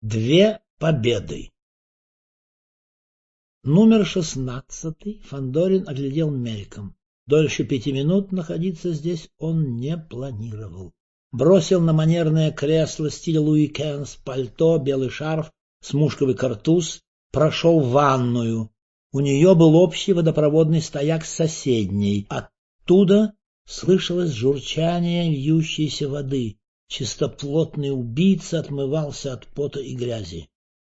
Две победы. Номер 16 Фандорин оглядел мельком. Дольше 5 минут находиться здесь он не планировал. Бросил на манерное кресло стиля Луи Кенс пальто, белый шарф, смушковый картуз, прошел в ванную. У нее был общий водопроводный стояк с соседней. Оттуда слышалось журчание льющейся воды. Чистоплотный убийца отмывался от пота и грязи.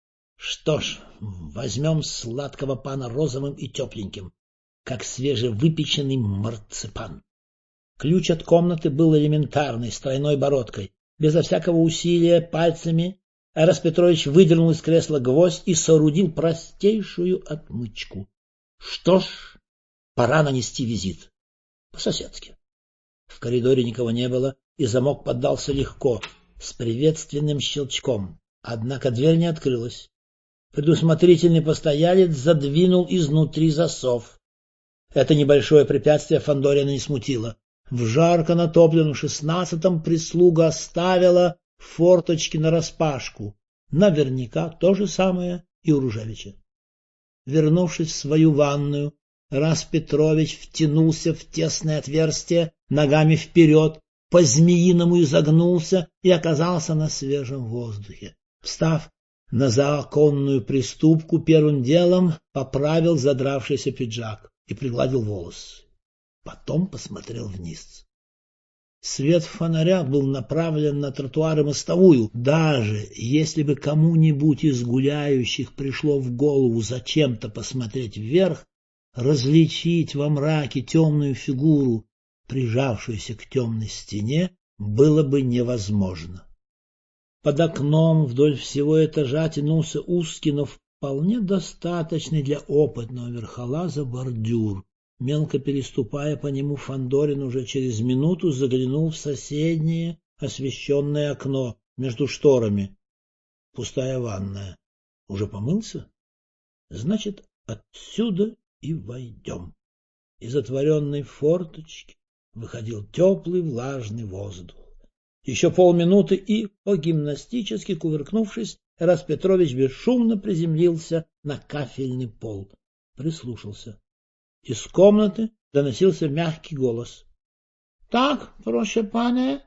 Что ж, возьмем сладкого пана розовым и тепленьким, как свежевыпеченный марципан. Ключ от комнаты был элементарный, с тройной бородкой. Безо всякого усилия пальцами Арас Петрович выдернул из кресла гвоздь и соорудил простейшую отмычку. Что ж, пора нанести визит. По-соседски. В коридоре никого не было, и замок поддался легко, с приветственным щелчком. Однако дверь не открылась. Предусмотрительный постоялец задвинул изнутри засов. Это небольшое препятствие Фандорина не смутило. В жарко натопленном 16-м прислуга оставила форточки нараспашку. Наверняка то же самое и у Ружевича. Вернувшись в свою ванную, Арас Петрович втянулся в тесное отверстие ногами вперед, по-змеиному изогнулся и оказался на свежем воздухе. Встав на заоконную приступку, первым делом поправил задравшийся пиджак и пригладил волосы. Потом посмотрел вниз. Свет фонаря был направлен на тротуар и мостовую. Даже если бы кому-нибудь из гуляющих пришло в голову зачем-то посмотреть вверх, различить во мраке темную фигуру, прижавшуюся к темной стене, было бы невозможно. Под окном вдоль всего этажа тянулся узкий, но вполне достаточный для опытного верхолаза бордюр. Мелко переступая по нему, Фандорин уже через минуту заглянул в соседнее освещенное окно между шторами. Пустая ванная. Уже помылся? Значит, отсюда и войдем. Из отворенной форточки выходил теплый влажный воздух. Еще полминуты и, по-гимнастически кувыркнувшись, Арас Петрович бесшумно приземлился на кафельный пол. Прислушался. Из комнаты доносился мягкий голос. — Так, проще пане,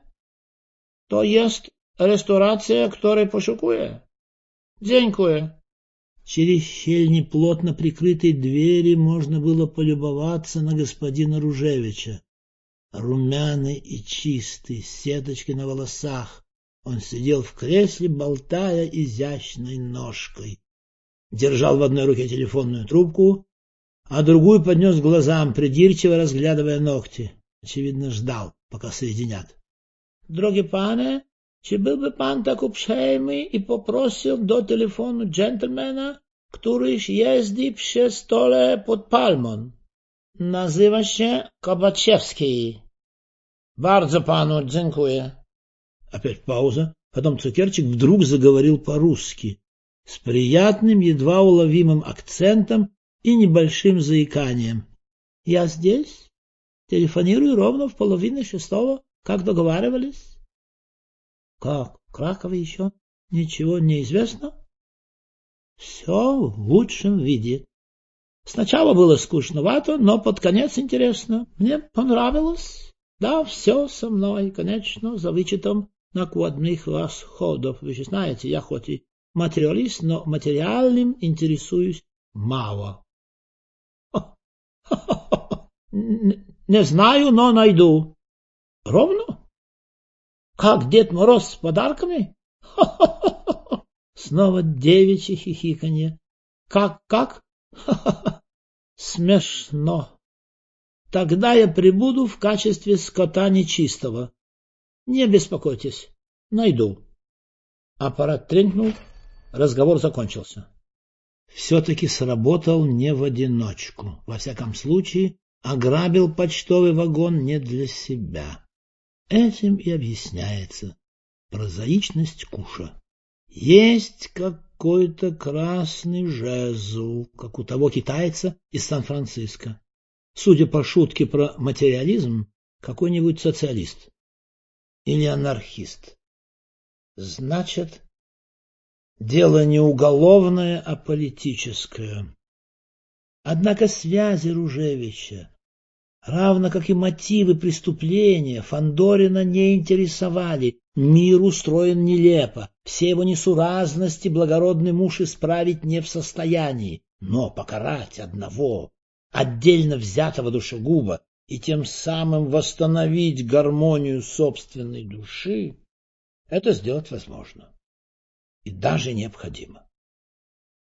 то есть ресторация, которая пошукує? Дзенькує. Через щель неплотно прикрытой двери можно было полюбоваться на господина Ружевича. Румяный и чистый, с сеточкой на волосах, он сидел в кресле, болтая изящной ножкой. Держал в одной руке телефонную трубку, а другую поднес к глазам, придирчиво разглядывая ногти. Очевидно, ждал, пока соединят. — Дорогі пане, чи был бы пан так упrzejmy и попросил до телефону джентльмена, któryś jeździ przy stole pod palmą? Nazywa się Kobaczewski. Bardzo panu dziękuję. Опять пауза. Потом цукерчик вдруг заговорил по-русски, с приятным, едва уловимым акцентом и небольшим заиканием. — Я здесь. Телефонирую ровно в 5:30, как договаривались. — Как? В Кракове еще? Ничего не известно? — Все в лучшем виде. Сначала было скучновато, но под конец интересно. Мне понравилось. Да, все со мной, конечно, за вычетом накладных расходов. Вы же знаете, я хоть и материалист, но материальным интересуюсь мало. Не знаю, но найду. Ровно? Как Дед Мороз с подарками? Снова девичье хихиканье. Как? Смешно. Тогда я прибуду в качестве скота нечистого. Не беспокойтесь, найду. Аппарат тренькнул, разговор закончился. Все-таки сработал не в одиночку. Во всяком случае, ограбил почтовый вагон не для себя. Этим и объясняется прозаичность куша. Есть какой-то красный жезл, как у того китайца из Сан-Франциско. Судя по шутке про материализм, какой-нибудь социалист или анархист. Значит, Дело не уголовное, а политическое. Однако связи Ружевича, равно как и мотивы преступления, Фандорина не интересовали. Мир устроен нелепо, все его несуразности благородный муж исправить не в состоянии, но покарать одного, отдельно взятого душегуба, и тем самым восстановить гармонию собственной души, это сделать возможно и даже необходимо.